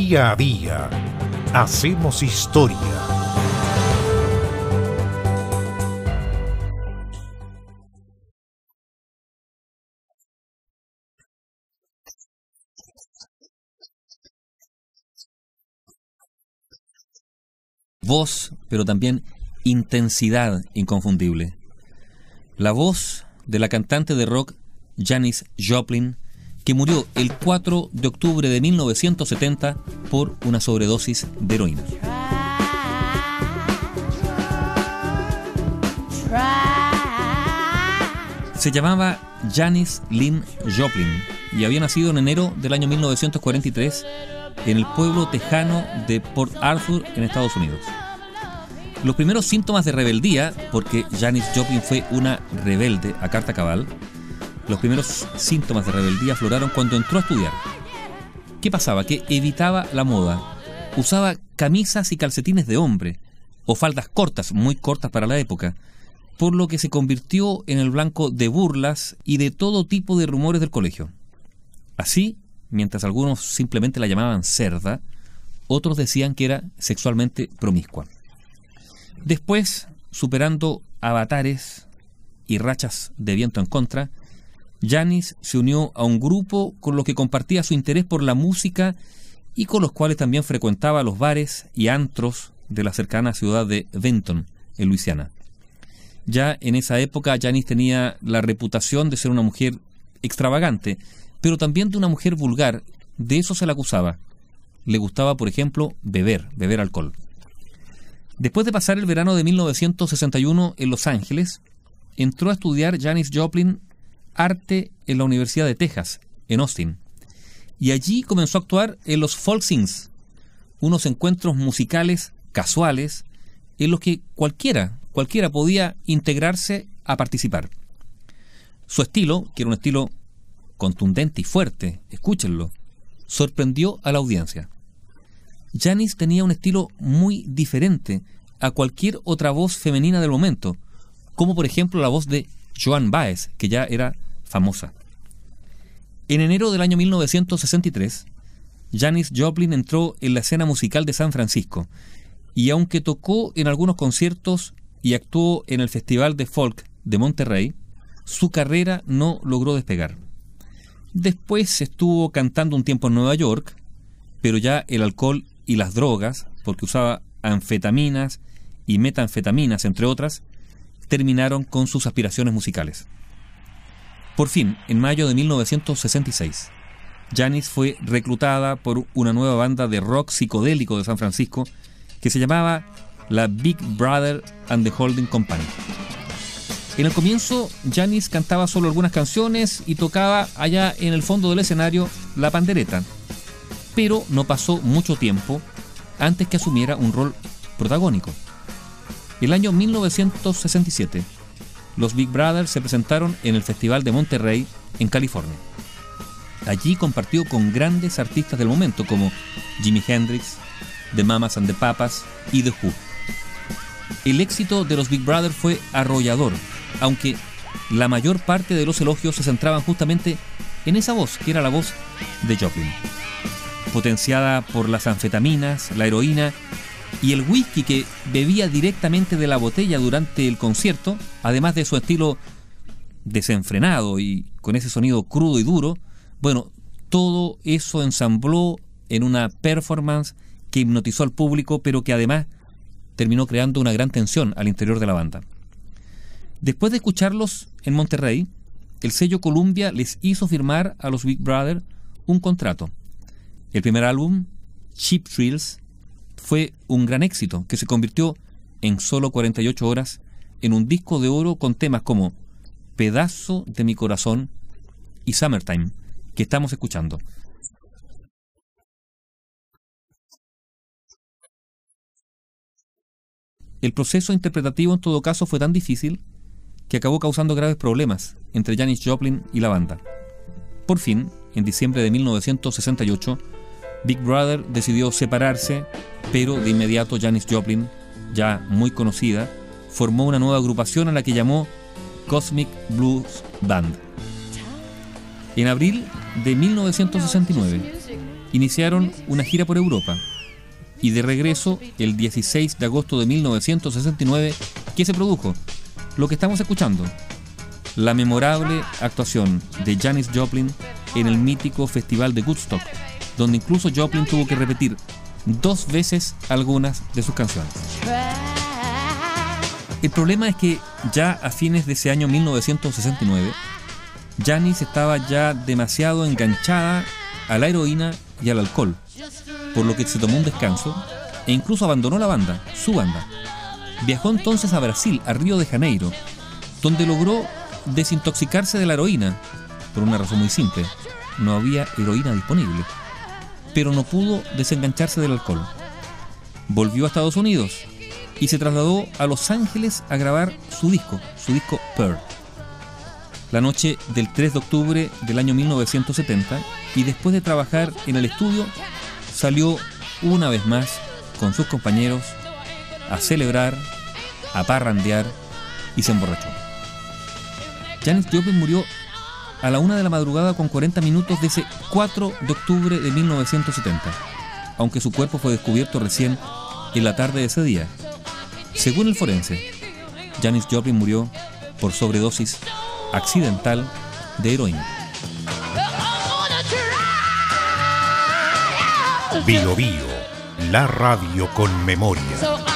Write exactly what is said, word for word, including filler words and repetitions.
Día a día hacemos historia. Voz, pero también intensidad inconfundible. La voz de la cantante de rock Janis Joplin, que murió el cuatro de octubre de mil novecientos setenta por una sobredosis de heroína. Se llamaba Janis Lynn Joplin y había nacido en enero del año mil novecientos cuarenta y tres en el pueblo tejano de Port Arthur, en Estados Unidos. Los primeros síntomas de rebeldía, porque Janis Joplin fue una rebelde a carta cabal, los primeros síntomas de rebeldía afloraron cuando entró a estudiar. ¿Qué pasaba? Que evitaba la moda, usaba camisas y calcetines de hombre, o faldas cortas, muy cortas para la época, por lo que se convirtió en el blanco de burlas y de todo tipo de rumores del colegio. Así, mientras algunos simplemente la llamaban cerda, otros decían que era sexualmente promiscua. Después, superando avatares y rachas de viento en contra, Janis se unió a un grupo con los que compartía su interés por la música y con los cuales también frecuentaba los bares y antros de la cercana ciudad de Benton, en Luisiana. Ya en esa época, Janis tenía la reputación de ser una mujer extravagante, pero también de una mujer vulgar. De eso se la acusaba. Le gustaba, por ejemplo, beber, beber alcohol. Después de pasar el verano de mil novecientos sesenta y uno en Los Ángeles, entró a estudiar Janis Joplin arte en la Universidad de Texas, en Austin. Y allí comenzó a actuar en los Folk Sings, unos encuentros musicales casuales en los que cualquiera, cualquiera podía integrarse a participar. Su estilo, que era un estilo contundente y fuerte, escúchenlo, sorprendió a la audiencia. Janis tenía un estilo muy diferente a cualquier otra voz femenina del momento, como por ejemplo la voz de Joan Baez, que ya era famosa. En enero del año mil novecientos sesenta y tres, Janis Joplin entró en la escena musical de San Francisco, y aunque tocó en algunos conciertos y actuó en el Festival de Folk de Monterrey, su carrera no logró despegar. Después estuvo cantando un tiempo en Nueva York, pero ya el alcohol y las drogas, porque usaba anfetaminas y metanfetaminas, entre otras, terminaron con sus aspiraciones musicales. Por fin, en mayo de mil novecientos sesenta y seis, Janis fue reclutada por una nueva banda de rock psicodélico de San Francisco que se llamaba la Big Brother and the Holding Company. En el comienzo, Janis cantaba solo algunas canciones y tocaba allá en el fondo del escenario la pandereta, pero no pasó mucho tiempo antes que asumiera un rol protagónico. El año mil novecientos sesenta y siete, los Big Brothers se presentaron en el Festival de Monterrey, en California. Allí compartió con grandes artistas del momento como Jimi Hendrix, The Mamas and the Papas y The Who. El éxito de los Big Brothers fue arrollador, aunque la mayor parte de los elogios se centraban justamente en esa voz, que era la voz de Joplin. Potenciada por las anfetaminas, la heroína y el whisky que bebía directamente de la botella durante el concierto, además de su estilo desenfrenado y con ese sonido crudo y duro, bueno, todo eso ensambló en una performance que hipnotizó al público, pero que además terminó creando una gran tensión al interior de la banda. Después de escucharlos en Monterrey, el sello Columbia les hizo firmar a los Big Brothers un contrato. El primer álbum, Cheap Thrills, fue un gran éxito que se convirtió en solo cuarenta y ocho horas en un disco de oro con temas como Pedazo de mi corazón y Summertime, que estamos escuchando. El proceso interpretativo en todo caso fue tan difícil que acabó causando graves problemas entre Janis Joplin y la banda. Por fin, en diciembre de mil novecientos sesenta y ocho, Big Brother decidió separarse, pero de inmediato Janis Joplin, ya muy conocida, formó una nueva agrupación a la que llamó Cosmic Blues Band. En abril de mil novecientos sesenta y nueve, iniciaron una gira por Europa y de regreso el dieciséis de agosto de mil novecientos sesenta y nueve, ¿qué se produjo? Lo que estamos escuchando, la memorable actuación de Janis Joplin en el mítico Festival de Woodstock, donde incluso Joplin tuvo que repetir dos veces algunas de sus canciones. El problema es que ya a fines de ese año mil novecientos sesenta y nueve, Janis estaba ya demasiado enganchada a la heroína y al alcohol, por lo que se tomó un descanso e incluso abandonó la banda, su banda. Viajó entonces a Brasil, a Río de Janeiro, donde logró desintoxicarse de la heroína, por una razón muy simple: no había heroína disponible. Pero no pudo desengancharse del alcohol. Volvió a Estados Unidos y se trasladó a Los Ángeles a grabar su disco, su disco Pearl. La noche del tres de octubre del año mil novecientos setenta, y después de trabajar en el estudio, salió una vez más con sus compañeros a celebrar, a parrandear, y se emborrachó. Janis Joplin murió a la una de la madrugada con cuarenta minutos de ese cuatro de octubre de mil novecientos setenta, aunque su cuerpo fue descubierto recién en la tarde de ese día. Según el forense, Janis Joplin murió por sobredosis accidental de heroína. Bio Bio, la radio con memoria.